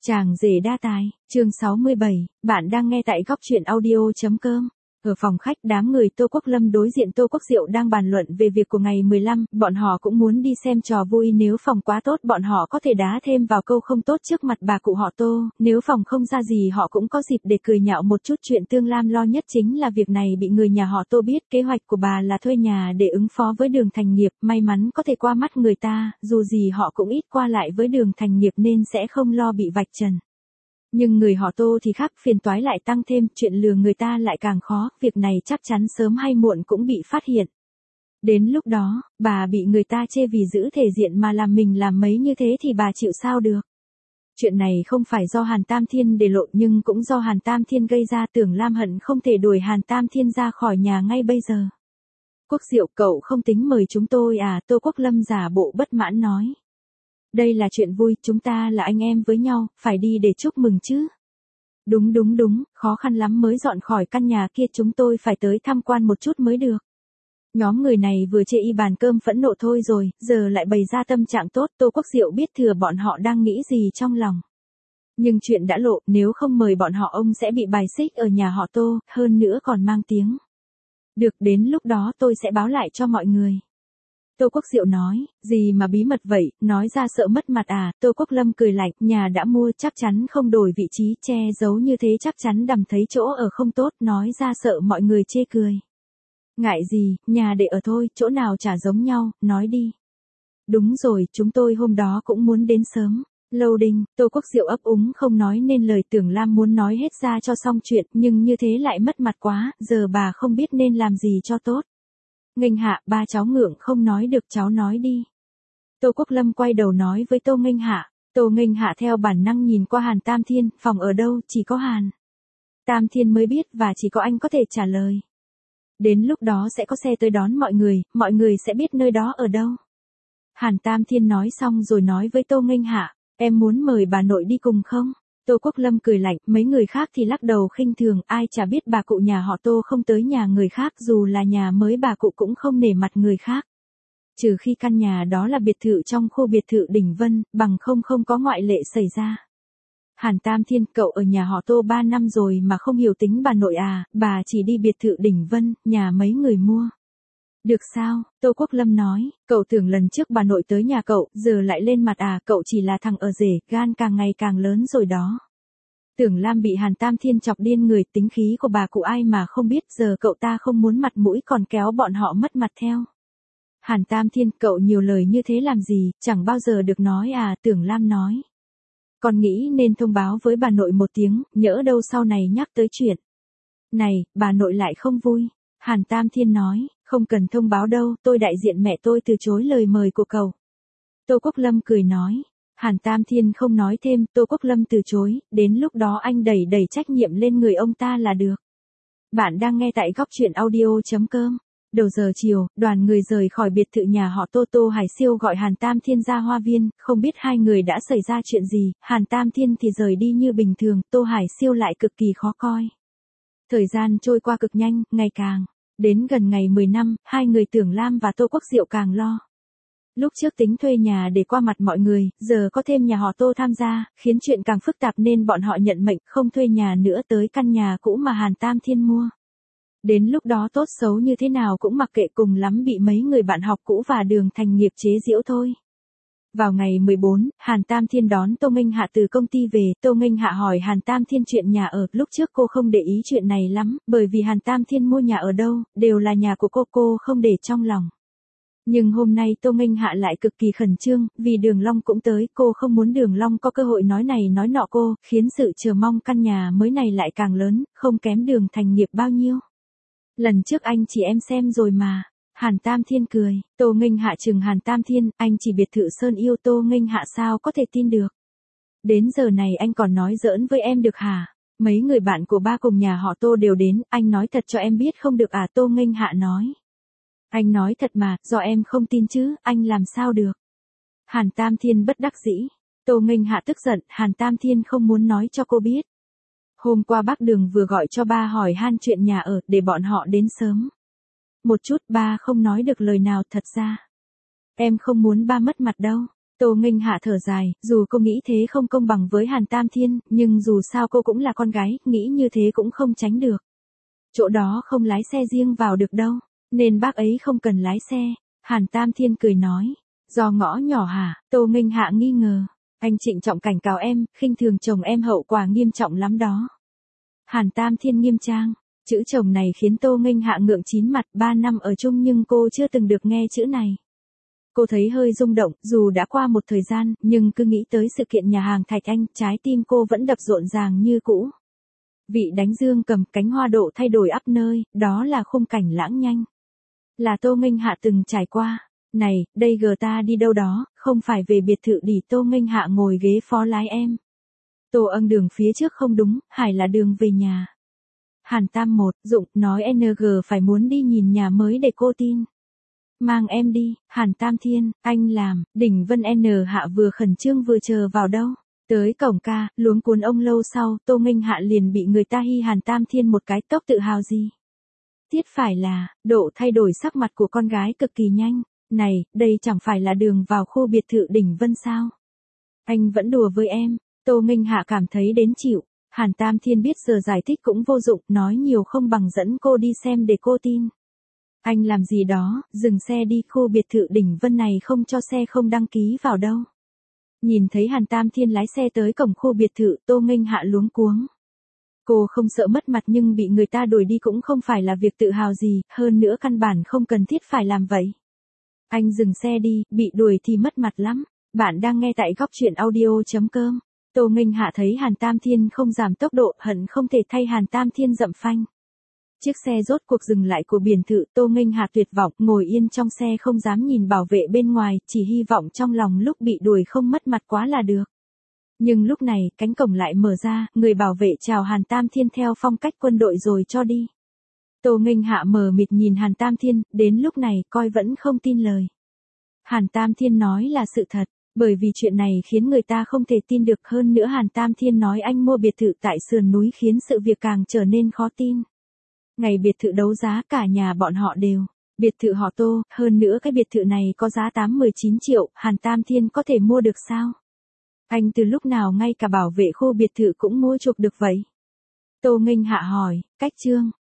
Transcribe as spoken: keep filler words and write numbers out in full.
Chàng rể đa tài, chương sáu mươi bảy, bạn đang nghe tại góc truyện audio.com. Ở phòng khách, đám người Tô Quốc Lâm đối diện Tô Quốc Diệu đang bàn luận về việc của ngày mười lăm, bọn họ cũng muốn đi xem trò vui, nếu phòng quá tốt bọn họ có thể đá thêm vào câu không tốt trước mặt bà cụ họ Tô, nếu phòng không ra gì họ cũng có dịp để cười nhạo một chút. Chuyện Tương Lam lo nhất chính là việc này bị người nhà họ Tô biết. Kế hoạch của bà là thuê nhà để ứng phó với Đường Thành Nghiệp, may mắn có thể qua mắt người ta, dù gì họ cũng ít qua lại với Đường Thành Nghiệp nên sẽ không lo bị vạch trần. Nhưng người họ Tô thì khác, phiền toái lại tăng thêm, chuyện lừa người ta lại càng khó, việc này chắc chắn sớm hay muộn cũng bị phát hiện. Đến lúc đó, bà bị người ta chê vì giữ thể diện mà làm mình làm mấy như thế thì bà chịu sao được. Chuyện này không phải do Hàn Tam Thiên để lộ nhưng cũng do Hàn Tam Thiên gây ra. Tưởng Lam hận không thể đuổi Hàn Tam Thiên ra khỏi nhà ngay bây giờ. Quốc Diệu, cậu không tính mời chúng tôi à? Tô Quốc Lâm giả bộ bất mãn nói. Đây là chuyện vui, chúng ta là anh em với nhau, phải đi để chúc mừng chứ. Đúng đúng đúng, khó khăn lắm mới dọn khỏi căn nhà kia, chúng tôi phải tới tham quan một chút mới được. Nhóm người này vừa chê y bàn cơm phẫn nộ thôi rồi, giờ lại bày ra tâm trạng tốt. Tô Quốc Diệu biết thừa bọn họ đang nghĩ gì trong lòng. Nhưng chuyện đã lộ, nếu không mời bọn họ ông sẽ bị bài xích ở nhà họ Tô, hơn nữa còn mang tiếng. Được, đến lúc đó tôi sẽ báo lại cho mọi người. Tô Quốc Diệu nói, gì mà bí mật vậy, nói ra sợ mất mặt à? Tô Quốc Lâm cười lạnh, nhà đã mua chắc chắn không đổi vị trí, che giấu như thế chắc chắn đầm thấy chỗ ở không tốt, nói ra sợ mọi người chê cười. Ngại gì, nhà để ở thôi, chỗ nào chả giống nhau, nói đi. Đúng rồi, chúng tôi hôm đó cũng muốn đến sớm. Loading, Tô Quốc Diệu ấp úng không nói nên lời. Tưởng Lam muốn nói hết ra cho xong chuyện, nhưng như thế lại mất mặt quá, giờ bà không biết nên làm gì cho tốt. Nghênh Hạ, ba cháu ngượng không nói được, cháu nói đi. Tô Quốc Lâm quay đầu nói với Tô Nghênh Hạ. Tô Nghênh Hạ theo bản năng nhìn qua Hàn Tam Thiên, phòng ở đâu? Chỉ có Hàn Tam Thiên mới biết và chỉ có anh có thể trả lời. Đến lúc đó sẽ có xe tới đón mọi người, mọi người sẽ biết nơi đó ở đâu. Hàn Tam Thiên nói xong rồi nói với Tô Nghênh Hạ, em muốn mời bà nội đi cùng không? Tô Quốc Lâm cười lạnh, mấy người khác thì lắc đầu khinh thường, ai chả biết bà cụ nhà họ Tô không tới nhà người khác, dù là nhà mới bà cụ cũng không nể mặt người khác. Trừ khi căn nhà đó là biệt thự trong khu biệt thự Đỉnh Vân, bằng không không có ngoại lệ xảy ra. Hàn Tam Thiên, cậu ở nhà họ Tô ba năm rồi mà không hiểu tính bà nội à? Bà chỉ đi biệt thự Đỉnh Vân, nhà mấy người mua. Được sao? Tô Quốc Lâm nói, cậu tưởng lần trước bà nội tới nhà cậu, giờ lại lên mặt à? Cậu chỉ là thằng ở rể, gan càng ngày càng lớn rồi đó. Tưởng Lam bị Hàn Tam Thiên chọc điên người, tính khí của bà cụ ai mà không biết, giờ cậu ta không muốn mặt mũi còn kéo bọn họ mất mặt theo. Hàn Tam Thiên, cậu nhiều lời như thế làm gì, chẳng bao giờ được nói à? Tưởng Lam nói. Con nghĩ nên thông báo với bà nội một tiếng, nhỡ đâu sau này nhắc tới chuyện này, bà nội lại không vui. Hàn Tam Thiên nói, không cần thông báo đâu, tôi đại diện mẹ tôi từ chối lời mời của cậu. Tô Quốc Lâm cười nói. Hàn Tam Thiên không nói thêm, Tô Quốc Lâm từ chối, đến lúc đó anh đẩy đẩy trách nhiệm lên người ông ta là được. Bạn đang nghe tại góc truyện audio.com. Đầu giờ chiều, đoàn người rời khỏi biệt thự nhà họ Tô. Tô Hải Siêu gọi Hàn Tam Thiên ra hoa viên, không biết hai người đã xảy ra chuyện gì. Hàn Tam Thiên thì rời đi như bình thường, Tô Hải Siêu lại cực kỳ khó coi. Thời gian trôi qua cực nhanh, ngày càng. Đến gần ngày mười năm, hai người Tưởng Lam và Tô Quốc Diệu càng lo. Lúc trước tính thuê nhà để qua mặt mọi người, giờ có thêm nhà họ Tô tham gia, khiến chuyện càng phức tạp nên bọn họ nhận mệnh không thuê nhà nữa, tới căn nhà cũ mà Hàn Tam Thiên mua. Đến lúc đó tốt xấu như thế nào cũng mặc kệ, cùng lắm bị mấy người bạn học cũ và Đường Thành Nghiệp chế giễu thôi. Vào ngày mười bốn, Hàn Tam Thiên đón Tô Nghênh Hạ từ công ty về. Tô Nghênh Hạ hỏi Hàn Tam Thiên chuyện nhà ở, lúc trước cô không để ý chuyện này lắm, bởi vì Hàn Tam Thiên mua nhà ở đâu, đều là nhà của cô, cô không để trong lòng. Nhưng hôm nay Tô Nghênh Hạ lại cực kỳ khẩn trương, vì Đường Long cũng tới, cô không muốn Đường Long có cơ hội nói này nói nọ cô, khiến sự chờ mong căn nhà mới này lại càng lớn, không kém Đường Thành Nghiệp bao nhiêu. Lần trước anh chỉ em xem rồi mà. Hàn Tam Thiên cười. Tô Nghênh Hạ chừng Hàn Tam Thiên, anh chỉ biệt thự Sơn Yêu. Tô Nghênh Hạ sao có thể tin được. Đến giờ này anh còn nói giỡn với em được hả? Mấy người bạn của ba cùng nhà họ Tô đều đến, anh nói thật cho em biết không được à? Tô Nghênh Hạ nói. Anh nói thật mà, do em không tin chứ, anh làm sao được. Hàn Tam Thiên bất đắc dĩ. Tô Nghênh Hạ tức giận, Hàn Tam Thiên không muốn nói cho cô biết. Hôm qua bác Đường vừa gọi cho ba hỏi han chuyện nhà ở, để bọn họ đến sớm. Một chút, ba không nói được lời nào. Thật ra em không muốn ba mất mặt đâu. Tô Nghênh Hạ thở dài, dù cô nghĩ thế không công bằng với Hàn Tam Thiên, nhưng dù sao cô cũng là con gái, nghĩ như thế cũng không tránh được. Chỗ đó không lái xe riêng vào được đâu, nên bác ấy không cần lái xe. Hàn Tam Thiên cười nói, do ngõ nhỏ hả? Tô Nghênh Hạ nghi ngờ, anh trịnh trọng cảnh cáo em, khinh thường chồng em hậu quả nghiêm trọng lắm đó. Hàn Tam Thiên nghiêm trang, chữ chồng này khiến Tô Nghênh Hạ ngượng chín mặt, ba năm ở chung nhưng cô chưa từng được nghe chữ này. Cô thấy hơi rung động, dù đã qua một thời gian, nhưng cứ nghĩ tới sự kiện nhà hàng Thạch Anh, trái tim cô vẫn đập rộn ràng như cũ. Vị đánh dương cầm, cánh hoa độ thay đổi ắp nơi, đó là khung cảnh lãng nhanh. Là Tô Nghênh Hạ từng trải qua. Này, đây gờ ta đi đâu đó, không phải về biệt thự đi. Tô Nghênh Hạ ngồi ghế phó lái em. Tô Ân đường phía trước không đúng, Hải là đường về nhà. Hàn Tam một, Dụng, nói en giê phải muốn đi nhìn nhà mới để cô tin. Mang em đi. Hàn Tam Thiên, anh làm. Đỉnh Vân N Hạ vừa khẩn trương vừa chờ vào đâu. Tới cổng ca, luống cuốn ông lâu sau, Tô Nghênh Hạ liền bị người ta hi Hàn Tam Thiên một cái, tốc tự hào gì. Tiết phải là, độ thay đổi sắc mặt của con gái cực kỳ nhanh. Này, đây chẳng phải là đường vào khu biệt thự Đỉnh Vân sao? Anh vẫn đùa với em. Tô Nghênh Hạ cảm thấy đến chịu. Hàn Tam Thiên biết giờ giải thích cũng vô dụng, nói nhiều không bằng dẫn cô đi xem để cô tin. Anh làm gì đó, dừng xe đi, khu biệt thự Đỉnh Vân này không cho xe không đăng ký vào đâu. Nhìn thấy Hàn Tam Thiên lái xe tới cổng khu biệt thự, Tô Nghênh Hạ luống cuống. Cô không sợ mất mặt nhưng bị người ta đuổi đi cũng không phải là việc tự hào gì, hơn nữa căn bản không cần thiết phải làm vậy. Anh dừng xe đi, bị đuổi thì mất mặt lắm. Bạn đang nghe tại góc truyện audio chấm com. Tô Nghênh Hạ thấy Hàn Tam Thiên không giảm tốc độ, hận không thể thay Hàn Tam Thiên dậm phanh. Chiếc xe rốt cuộc dừng lại của biệt thự, Tô Nghênh Hạ tuyệt vọng, ngồi yên trong xe không dám nhìn bảo vệ bên ngoài, chỉ hy vọng trong lòng lúc bị đuổi không mất mặt quá là được. Nhưng lúc này, cánh cổng lại mở ra, người bảo vệ chào Hàn Tam Thiên theo phong cách quân đội rồi cho đi. Tô Nghênh Hạ mờ mịt nhìn Hàn Tam Thiên, đến lúc này, coi vẫn không tin lời. Hàn Tam Thiên nói là sự thật, bởi vì chuyện này khiến người ta không thể tin được, hơn nữa Hàn Tam Thiên nói anh mua biệt thự tại sườn núi khiến sự việc càng trở nên khó tin. Ngày biệt thự đấu giá cả nhà bọn họ đều. Biệt thự họ Tô, hơn nữa cái biệt thự này có giá tám mươi chín triệu, Hàn Tam Thiên có thể mua được sao? Anh từ lúc nào ngay cả bảo vệ khu biệt thự cũng mua chuộc được vậy? Tô Nghênh Hạ hỏi, cách trương,